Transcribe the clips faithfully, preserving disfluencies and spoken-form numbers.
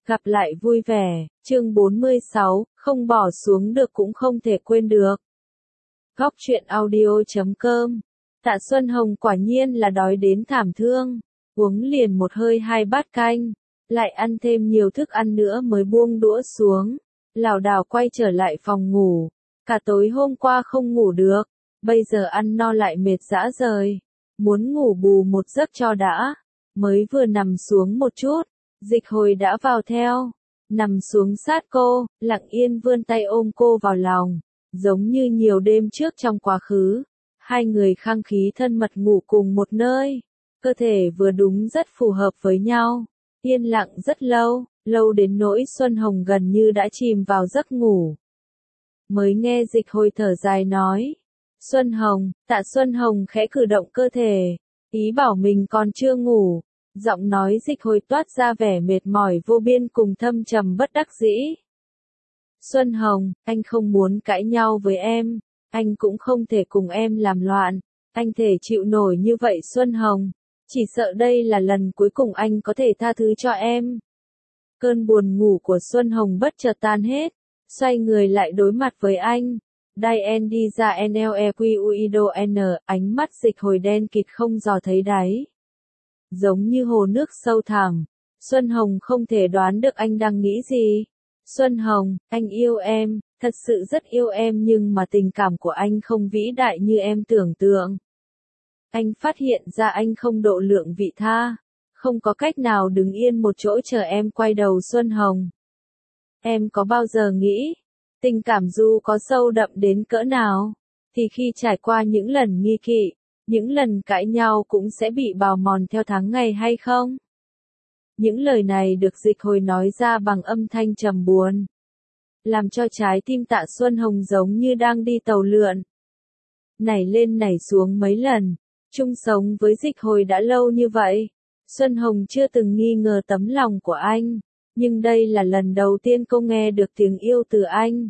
Gặp lại vui vẻ, chương bốn mươi sáu, không bỏ xuống được cũng không thể quên được. Góc truyện audio chấm com. Tạ Xuân Hồng quả nhiên là đói đến thảm thương, uống liền một hơi hai bát canh, lại ăn thêm nhiều thức ăn nữa mới buông đũa xuống, lảo đảo quay trở lại phòng ngủ. Cả tối hôm qua không ngủ được, bây giờ ăn no lại mệt rã rời, muốn ngủ bù một giấc cho đã. Mới vừa nằm xuống một chút, Dịch Hồi đã vào theo, nằm xuống sát cô, lặng yên vươn tay ôm cô vào lòng, giống như nhiều đêm trước trong quá khứ. Hai người khăng khí thân mật ngủ cùng một nơi, cơ thể vừa đúng rất phù hợp với nhau, yên lặng rất lâu, lâu đến nỗi Xuân Hồng gần như đã chìm vào giấc ngủ. Mới nghe Dịch Hồi thở dài nói, Xuân Hồng, Tạ Xuân Hồng khẽ cử động cơ thể, ý bảo mình còn chưa ngủ. Giọng nói Dịch Hồi toát ra vẻ mệt mỏi vô biên cùng thâm trầm bất đắc dĩ. Xuân Hồng, anh không muốn cãi nhau với em, anh cũng không thể cùng em làm loạn, anh thể chịu nổi như vậy Xuân Hồng, chỉ sợ đây là lần cuối cùng anh có thể tha thứ cho em. Cơn buồn ngủ của Xuân Hồng bất chợt tan hết, xoay người lại đối mặt với anh. Đai đi ra N, ánh mắt Dịch Hồi đen kịt không dò thấy đáy. Giống như hồ nước sâu thẳm, Xuân Hồng không thể đoán được anh đang nghĩ gì. Xuân Hồng, anh yêu em, thật sự rất yêu em nhưng mà tình cảm của anh không vĩ đại như em tưởng tượng. Anh phát hiện ra anh không độ lượng vị tha, không có cách nào đứng yên một chỗ chờ em quay đầu Xuân Hồng. Em có bao giờ nghĩ, tình cảm dù có sâu đậm đến cỡ nào, thì khi trải qua những lần nghi kỵ, những lần cãi nhau cũng sẽ bị bào mòn theo tháng ngày hay không? Những lời này được Dịch Hồi nói ra bằng âm thanh trầm buồn, làm cho trái tim Tạ Xuân Hồng giống như đang đi tàu lượn, nảy lên nảy xuống mấy lần. Chung sống với Dịch Hồi đã lâu như vậy, Xuân Hồng chưa từng nghi ngờ tấm lòng của anh, nhưng đây là lần đầu tiên cô nghe được tiếng yêu từ anh.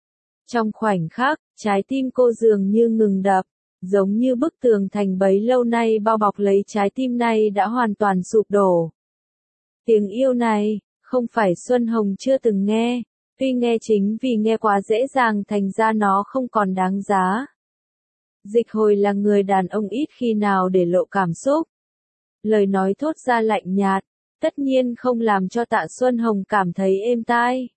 Trong khoảnh khắc, trái tim cô dường như ngừng đập. Giống như bức tường thành bấy lâu nay bao bọc lấy trái tim này đã hoàn toàn sụp đổ. Tiếng yêu này, không phải Xuân Hồng chưa từng nghe, tuy nghe chính vì nghe quá dễ dàng thành ra nó không còn đáng giá. Dịch Hồi là người đàn ông ít khi nào để lộ cảm xúc. Lời nói thốt ra lạnh nhạt, tất nhiên không làm cho Tạ Xuân Hồng cảm thấy êm tai.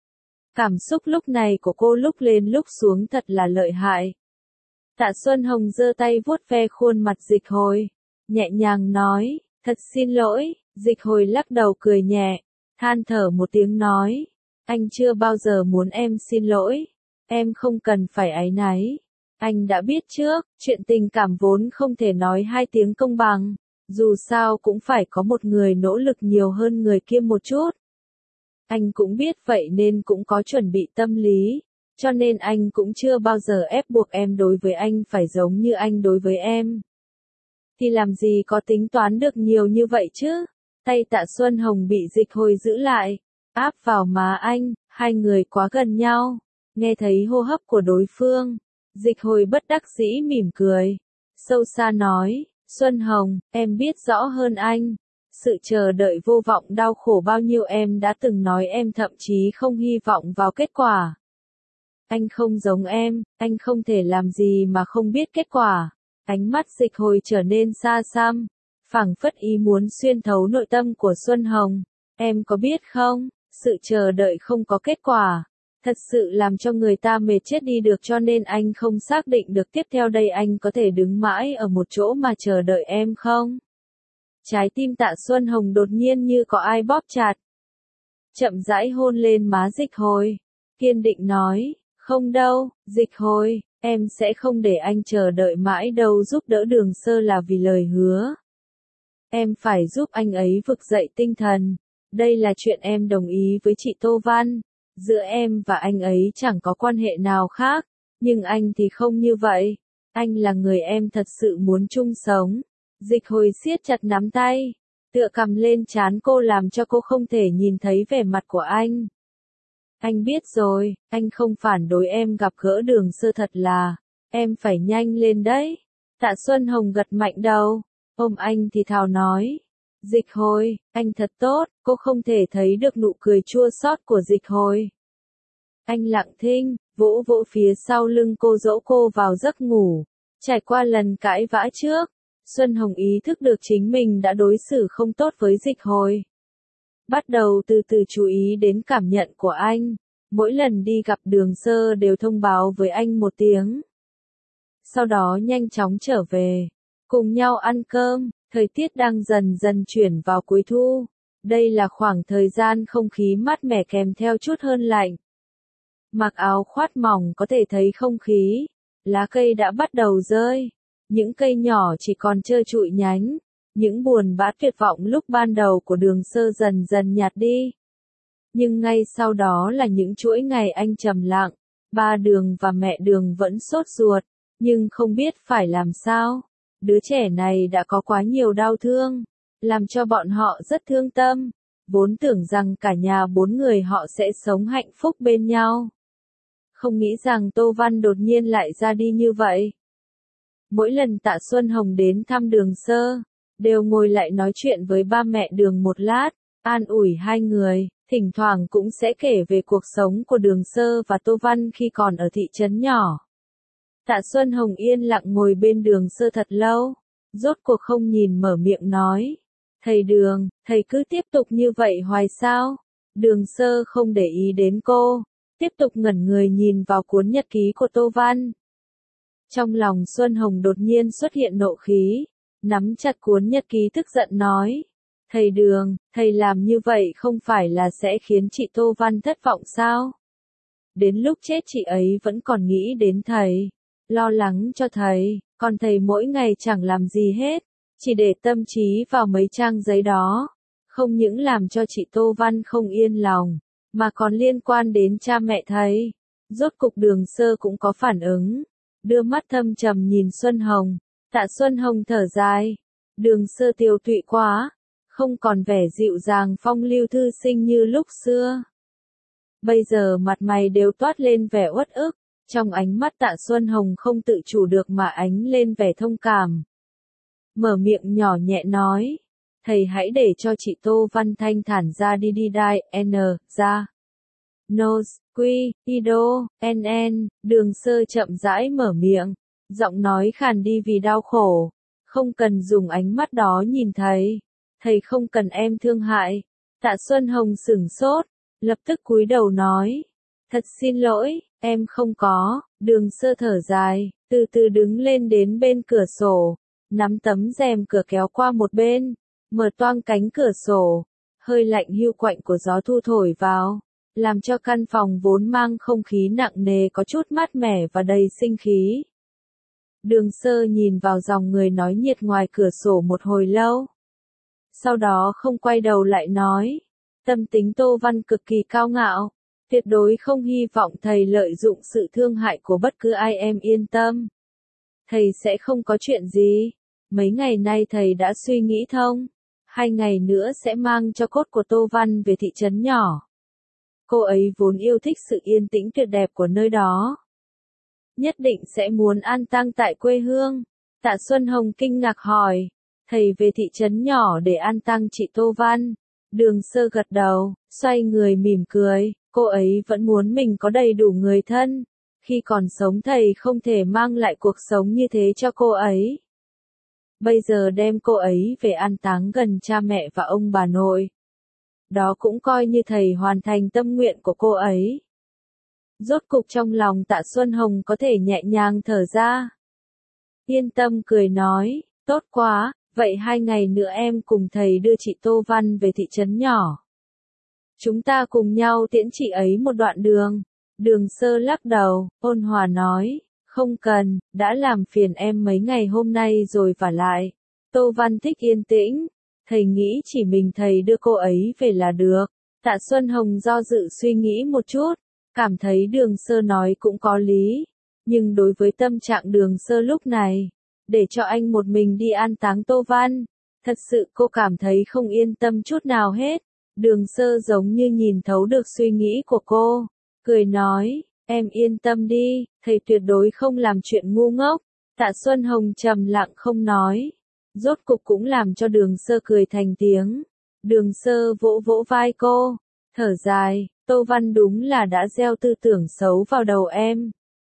Cảm xúc lúc này của cô lúc lên lúc xuống thật là lợi hại. Tạ Xuân Hồng giơ tay vuốt ve khuôn mặt Dịch Hồi, nhẹ nhàng nói, thật xin lỗi. Dịch Hồi lắc đầu cười nhẹ, than thở một tiếng nói, anh chưa bao giờ muốn em xin lỗi, em không cần phải áy náy. Anh đã biết trước, chuyện tình cảm vốn không thể nói hai tiếng công bằng, dù sao cũng phải có một người nỗ lực nhiều hơn người kia một chút. Anh cũng biết vậy nên cũng có chuẩn bị tâm lý. Cho nên anh cũng chưa bao giờ ép buộc em đối với anh phải giống như anh đối với em. Thì làm gì có tính toán được nhiều như vậy chứ? Tay Tạ Xuân Hồng bị Dịch Hồi giữ lại, áp vào má anh, hai người quá gần nhau. Nghe thấy hô hấp của đối phương, Dịch Hồi bất đắc dĩ mỉm cười, sâu xa nói, Xuân Hồng, em biết rõ hơn anh. Sự chờ đợi vô vọng đau khổ bao nhiêu em đã từng nói em thậm chí không hy vọng vào kết quả. Anh không giống em, anh không thể làm gì mà không biết kết quả. Ánh mắt Dịch Hồi trở nên xa xăm, phảng phất ý muốn xuyên thấu nội tâm của Xuân Hồng. Em có biết không, sự chờ đợi không có kết quả, thật sự làm cho người ta mệt chết đi được cho nên anh không xác định được tiếp theo đây anh có thể đứng mãi ở một chỗ mà chờ đợi em không? Trái tim Tạ Xuân Hồng đột nhiên như có ai bóp chặt. Chậm rãi hôn lên má Dịch Hồi, kiên định nói. Không đâu, Dịch Hồi, em sẽ không để anh chờ đợi mãi đâu. Giúp đỡ Đường Sơ là vì lời hứa. Em phải giúp anh ấy vực dậy tinh thần. Đây là chuyện em đồng ý với chị Tô Văn. Giữa em và anh ấy chẳng có quan hệ nào khác. Nhưng anh thì không như vậy. Anh là người em thật sự muốn chung sống. Dịch Hồi siết chặt nắm tay, tựa cầm lên trán cô làm cho cô không thể nhìn thấy vẻ mặt của anh. Anh biết rồi, anh không phản đối em gặp gỡ Đường Sơ thật là, em phải nhanh lên đấy. Tạ Xuân Hồng gật mạnh đầu, ôm anh thì thào nói, Dịch Hồi, anh thật tốt, cô không thể thấy được nụ cười chua xót của Dịch Hồi. Anh lặng thinh, vỗ vỗ phía sau lưng cô dỗ cô vào giấc ngủ. Trải qua lần cãi vã trước, Xuân Hồng ý thức được chính mình đã đối xử không tốt với Dịch Hồi. Bắt đầu từ từ chú ý đến cảm nhận của anh, mỗi lần đi gặp Đường Sơ đều thông báo với anh một tiếng. Sau đó nhanh chóng trở về, cùng nhau ăn cơm, thời tiết đang dần dần chuyển vào cuối thu. Đây là khoảng thời gian không khí mát mẻ kèm theo chút hơn lạnh. Mặc áo khoác mỏng có thể thấy không khí, lá cây đã bắt đầu rơi, những cây nhỏ chỉ còn trơ trụi nhánh, những buồn bã tuyệt vọng lúc ban đầu của Đường Sơ dần dần nhạt đi. Nhưng ngay sau đó là những chuỗi ngày anh trầm lặng, ba Đường và mẹ Đường vẫn sốt ruột, nhưng không biết phải làm sao. Đứa trẻ này đã có quá nhiều đau thương, làm cho bọn họ rất thương tâm, vốn tưởng rằng cả nhà bốn người họ sẽ sống hạnh phúc bên nhau. Không nghĩ rằng Tô Văn đột nhiên lại ra đi như vậy. Mỗi lần Tạ Xuân Hồng đến thăm Đường Sơ, đều ngồi lại nói chuyện với ba mẹ Đường một lát, an ủi hai người, thỉnh thoảng cũng sẽ kể về cuộc sống của Đường Sơ và Tô Văn khi còn ở thị trấn nhỏ. Tạ Xuân Hồng yên lặng ngồi bên Đường Sơ thật lâu, rốt cuộc không nhìn mở miệng nói. Thầy Đường, thầy cứ tiếp tục như vậy hoài sao? Đường Sơ không để ý đến cô, tiếp tục ngẩn người nhìn vào cuốn nhật ký của Tô Văn. Trong lòng Xuân Hồng đột nhiên xuất hiện nộ khí, nắm chặt cuốn nhật ký tức giận nói. Thầy Đường, thầy làm như vậy không phải là sẽ khiến chị Tô Văn thất vọng sao? Đến lúc chết chị ấy vẫn còn nghĩ đến thầy, lo lắng cho thầy, còn thầy mỗi ngày chẳng làm gì hết, chỉ để tâm trí vào mấy trang giấy đó. Không những làm cho chị Tô Văn không yên lòng, mà còn liên quan đến cha mẹ thầy. Rốt cục Đường Sơ cũng có phản ứng, đưa mắt thâm trầm nhìn Xuân Hồng. Tạ Xuân Hồng thở dài, Đường Sơ tiều tụy quá, không còn vẻ dịu dàng phong lưu thư sinh như lúc xưa. Bây giờ mặt mày đều toát lên vẻ uất ức, trong ánh mắt Tạ Xuân Hồng không tự chủ được mà ánh lên vẻ thông cảm. Mở miệng nhỏ nhẹ nói, thầy hãy để cho chị Tô Văn thanh thản ra đi đi đai, n, ra. Nose, quy, ido, nn, Đường Sơ chậm rãi mở miệng, giọng nói khàn đi vì đau khổ. Không cần dùng ánh mắt đó nhìn thầy, thầy không cần em thương hại. Tạ Xuân Hồng sửng sốt, lập tức cúi đầu nói, thật xin lỗi, em không có. Đường Sơ thở dài, từ từ đứng lên đến bên cửa sổ, nắm tấm rèm cửa kéo qua một bên, mở toang cánh cửa sổ, hơi lạnh hiu quạnh của gió thu thổi vào, làm cho căn phòng vốn mang không khí nặng nề có chút mát mẻ và đầy sinh khí. Đường Sơ nhìn vào dòng người nói nhiệt ngoài cửa sổ một hồi lâu. Sau đó không quay đầu lại nói, tâm tính Tô Văn cực kỳ cao ngạo, tuyệt đối không hy vọng thầy lợi dụng sự thương hại của bất cứ ai, em yên tâm. Thầy sẽ không có chuyện gì, mấy ngày nay thầy đã suy nghĩ thông, hai ngày nữa sẽ mang cho cốt của Tô Văn về thị trấn nhỏ. Cô ấy vốn yêu thích sự yên tĩnh tuyệt đẹp của nơi đó. Nhất định sẽ muốn an táng tại quê hương. Tạ Xuân Hồng kinh ngạc hỏi, thầy về thị trấn nhỏ để an táng chị Tô Văn. Đường Sơ gật đầu, xoay người mỉm cười, cô ấy vẫn muốn mình có đầy đủ người thân. Khi còn sống thầy không thể mang lại cuộc sống như thế cho cô ấy. Bây giờ đem cô ấy về an táng gần cha mẹ và ông bà nội. Đó cũng coi như thầy hoàn thành tâm nguyện của cô ấy. Rốt cục trong lòng Tạ Xuân Hồng có thể nhẹ nhàng thở ra. Yên tâm cười nói, tốt quá, vậy hai ngày nữa em cùng thầy đưa chị Tô Văn về thị trấn nhỏ. Chúng ta cùng nhau tiễn chị ấy một đoạn đường. Đường Sơ lắc đầu, ôn hòa nói, không cần, đã làm phiền em mấy ngày hôm nay rồi vả lại. Tô Văn thích yên tĩnh, thầy nghĩ chỉ mình thầy đưa cô ấy về là được. Tạ Xuân Hồng do dự suy nghĩ một chút, cảm thấy Đường Sơ nói cũng có lý. Nhưng đối với tâm trạng Đường Sơ lúc này, để cho anh một mình đi an táng Tô Văn, thật sự cô cảm thấy không yên tâm chút nào hết. Đường Sơ giống như nhìn thấu được suy nghĩ của cô, cười nói, em yên tâm đi, thầy tuyệt đối không làm chuyện ngu ngốc. Tạ Xuân Hồng trầm lặng không nói. Rốt cục cũng làm cho Đường Sơ cười thành tiếng. Đường Sơ vỗ vỗ vai cô, thở dài, Tô Văn đúng là đã gieo tư tưởng xấu vào đầu em.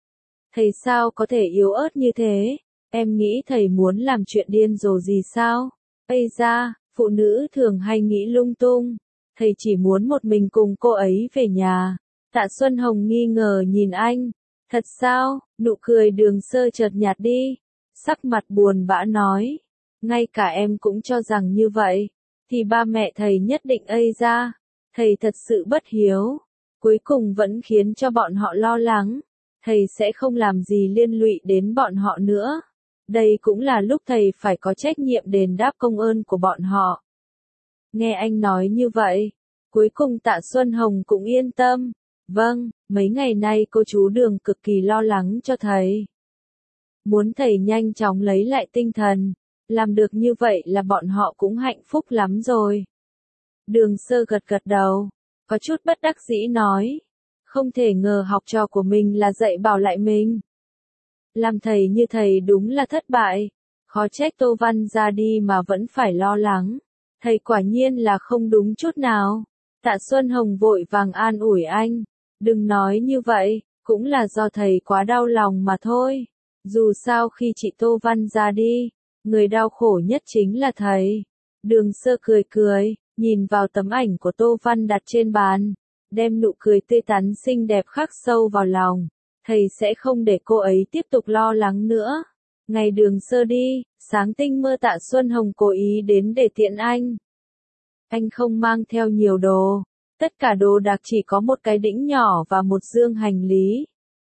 Thầy sao có thể yếu ớt như thế? Em nghĩ thầy muốn làm chuyện điên rồ gì sao? Ây da, phụ nữ thường hay nghĩ lung tung. Thầy chỉ muốn một mình cùng cô ấy về nhà. Tạ Xuân Hồng nghi ngờ nhìn anh. Thật sao? Nụ cười Đường Sơ chợt nhạt đi. Sắc mặt buồn bã nói. Ngay cả em cũng cho rằng như vậy. Thì ba mẹ thầy nhất định ây da. Thầy thật sự bất hiếu. Cuối cùng vẫn khiến cho bọn họ lo lắng. Thầy sẽ không làm gì liên lụy đến bọn họ nữa. Đây cũng là lúc thầy phải có trách nhiệm đền đáp công ơn của bọn họ. Nghe anh nói như vậy, cuối cùng Tạ Xuân Hồng cũng yên tâm. Vâng, mấy ngày nay cô chú Đường cực kỳ lo lắng cho thầy. Muốn thầy nhanh chóng lấy lại tinh thần. Làm được như vậy là bọn họ cũng hạnh phúc lắm rồi. Đường Sơ gật gật đầu, có chút bất đắc dĩ nói. Không thể ngờ học trò của mình là dạy bảo lại mình. Làm thầy như thầy đúng là thất bại. Khó trách Tô Văn ra đi mà vẫn phải lo lắng. Thầy quả nhiên là không đúng chút nào. Tạ Xuân Hồng vội vàng an ủi anh. Đừng nói như vậy, cũng là do thầy quá đau lòng mà thôi. Dù sao khi chị Tô Văn ra đi, người đau khổ nhất chính là thầy. Đường Sơ cười cười, nhìn vào tấm ảnh của Tô Văn đặt trên bàn. Đem nụ cười tươi tắn xinh đẹp khắc sâu vào lòng. Thầy sẽ không để cô ấy tiếp tục lo lắng nữa. Ngày Đường Sơ đi, sáng tinh mơ Tạ Xuân Hồng cố ý đến để tiện anh. Anh không mang theo nhiều đồ. Tất cả đồ đạc chỉ có một cái đĩnh nhỏ và một dương hành lý.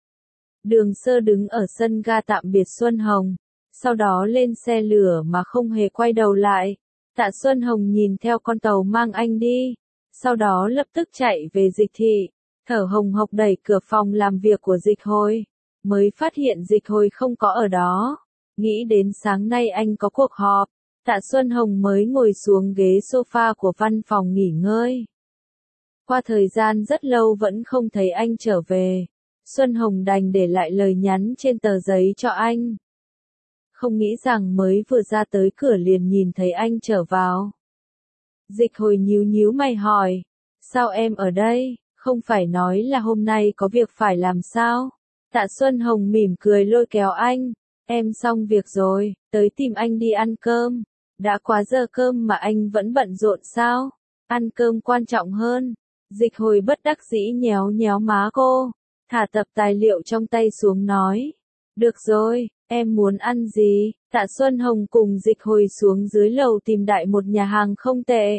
Đường Sơ đứng ở sân ga tạm biệt Xuân Hồng. Sau đó lên xe lửa mà không hề quay đầu lại. Tạ Xuân Hồng nhìn theo con tàu mang anh đi. Sau đó lập tức chạy về Dịch Thị. Thở hồng hộc đẩy cửa phòng làm việc của Dịch Hồi. Mới phát hiện Dịch Hồi không có ở đó. Nghĩ đến sáng nay anh có cuộc họp. Tạ Xuân Hồng mới ngồi xuống ghế sofa của văn phòng nghỉ ngơi. Qua thời gian rất lâu vẫn không thấy anh trở về. Xuân Hồng đành để lại lời nhắn trên tờ giấy cho anh. Không nghĩ rằng mới vừa ra tới cửa liền nhìn thấy anh trở vào. Dịch Hồi nhíu nhíu mày hỏi. Sao em ở đây? Không phải nói là hôm nay có việc phải làm sao? Tạ Xuân Hồng mỉm cười lôi kéo anh. Em xong việc rồi, tới tìm anh đi ăn cơm. Đã quá giờ cơm mà anh vẫn bận rộn sao? Ăn cơm quan trọng hơn. Dịch Hồi bất đắc dĩ nhéo nhéo má cô. Thả tập tài liệu trong tay xuống nói. Được rồi, em muốn ăn gì? Tạ Xuân Hồng cùng Dịch Hồi xuống dưới lầu tìm đại một nhà hàng không tệ.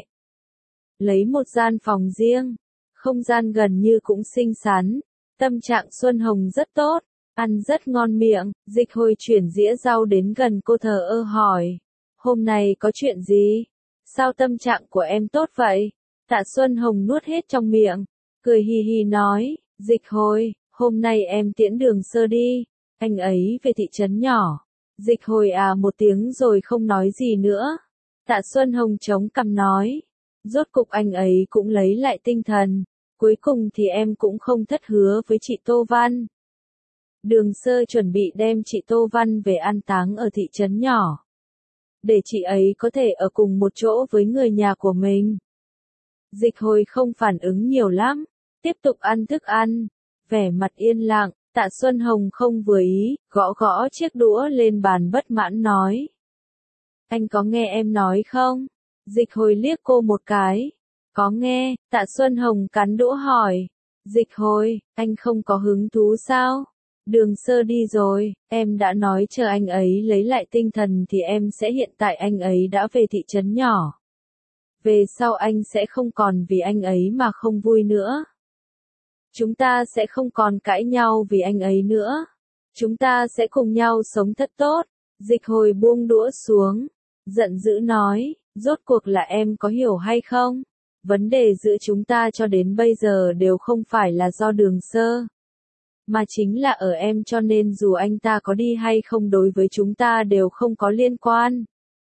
Lấy một gian phòng riêng. Không gian gần như cũng xinh xắn. Tâm trạng Xuân Hồng rất tốt. Ăn rất ngon miệng. Dịch Hồi chuyển dĩa rau đến gần cô thờ ơ hỏi. Hôm nay có chuyện gì? Sao tâm trạng của em tốt vậy? Tạ Xuân Hồng nuốt hết trong miệng. Cười hì hì nói. Dịch Hồi, hôm nay em tiễn Đường Sơ đi. Anh ấy về thị trấn nhỏ. Dịch Hồi à một tiếng rồi không nói gì nữa. Tạ Xuân Hồng chống cằm nói. Rốt cục anh ấy cũng lấy lại tinh thần. Cuối cùng thì em cũng không thất hứa với chị Tô Văn. Đường Sơ chuẩn bị đem chị Tô Văn về an táng ở thị trấn nhỏ. Để chị ấy có thể ở cùng một chỗ với người nhà của mình. Dịch Hồi không phản ứng nhiều lắm. Tiếp tục ăn thức ăn. Vẻ mặt yên lặng. Tạ Xuân Hồng không vừa ý, gõ gõ chiếc đũa lên bàn bất mãn nói. Anh có nghe em nói không? Dịch Hồi liếc cô một cái. Có nghe, Tạ Xuân Hồng cắn đũa hỏi. Dịch Hồi, anh không có hứng thú sao? Đường Sơ đi rồi, em đã nói chờ anh ấy lấy lại tinh thần thì em sẽ hiện tại anh ấy đã về thị trấn nhỏ. Về sau anh sẽ không còn vì anh ấy mà không vui nữa. Chúng ta sẽ không còn cãi nhau vì anh ấy nữa. Chúng ta sẽ cùng nhau sống thật tốt. Dịch Hồi buông đũa xuống. Giận dữ nói, rốt cuộc là em có hiểu hay không? Vấn đề giữa chúng ta cho đến bây giờ đều không phải là do Đường Sơ. Mà chính là ở em cho nên dù anh ta có đi hay không đối với chúng ta đều không có liên quan.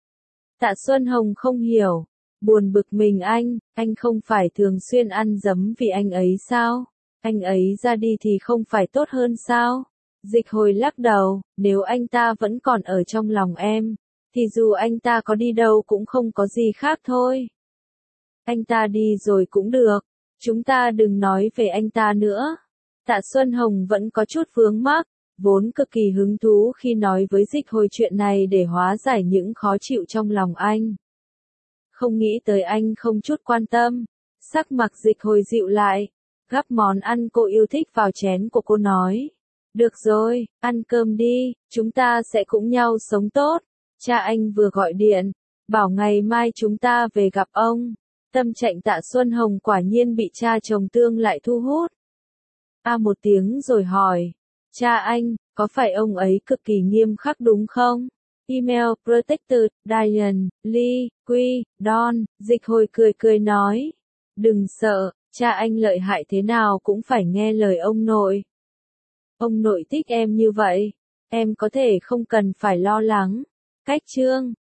Tạ Xuân Hồng không hiểu. Buồn bực mình anh, anh không phải thường xuyên ăn dấm vì anh ấy sao? Anh ấy ra đi thì không phải tốt hơn sao? Dịch Hồi lắc đầu, nếu anh ta vẫn còn ở trong lòng em, thì dù anh ta có đi đâu cũng không có gì khác thôi. Anh ta đi rồi cũng được, chúng ta đừng nói về anh ta nữa. Tạ Xuân Hồng vẫn có chút vướng mắc, vốn cực kỳ hứng thú khi nói với Dịch Hồi chuyện này để hóa giải những khó chịu trong lòng anh. Không nghĩ tới anh không chút quan tâm, sắc mặt Dịch Hồi dịu lại, gắp món ăn cô yêu thích vào chén của cô nói. Được rồi, ăn cơm đi, chúng ta sẽ cùng nhau sống tốt. Cha anh vừa gọi điện, bảo ngày mai chúng ta về gặp ông. Tâm trạng Tạ Xuân Hồng quả nhiên bị cha chồng tương lại thu hút. A một tiếng rồi hỏi, cha anh, có phải ông ấy cực kỳ nghiêm khắc đúng không? Email Protected, Diane, Lee, Quy, Don, Dịch Hồi cười cười nói. Đừng sợ, cha anh lợi hại thế nào cũng phải nghe lời ông nội. Ông nội thích em như vậy, em có thể không cần phải lo lắng. Cách chương